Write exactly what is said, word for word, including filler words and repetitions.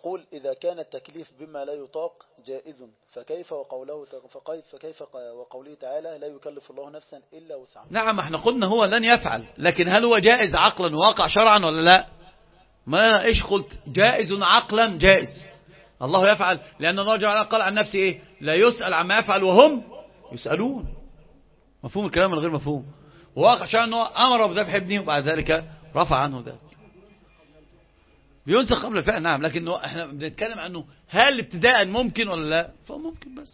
يقول إذا كان التكليف بما لا يطاق جائز فكيف وقوله فكيف فكيف وقوله تعالى لا يكلف الله نفسا إلا وسعها. نعم احنا قلنا هو لن يفعل، لكن هل هو جائز عقلا وواقع شرعا ولا لا؟ ما ايش قلت؟ جائز عقلا جائز، الله يفعل، لأن الله جل وعلا قال عن نفسه ايه؟ لا يسأل عما يفعل وهم يسألون. مفهوم الكلام من غير مفهوم. وواقع شرعا انه امر بذبح ابنه وبعد ذلك رفع عنه ذلك. بينسخ قبل الفعل نعم، لكن احنا بنتكلم عنه هل ابتداء ممكن ولا لا؟ فممكن بس.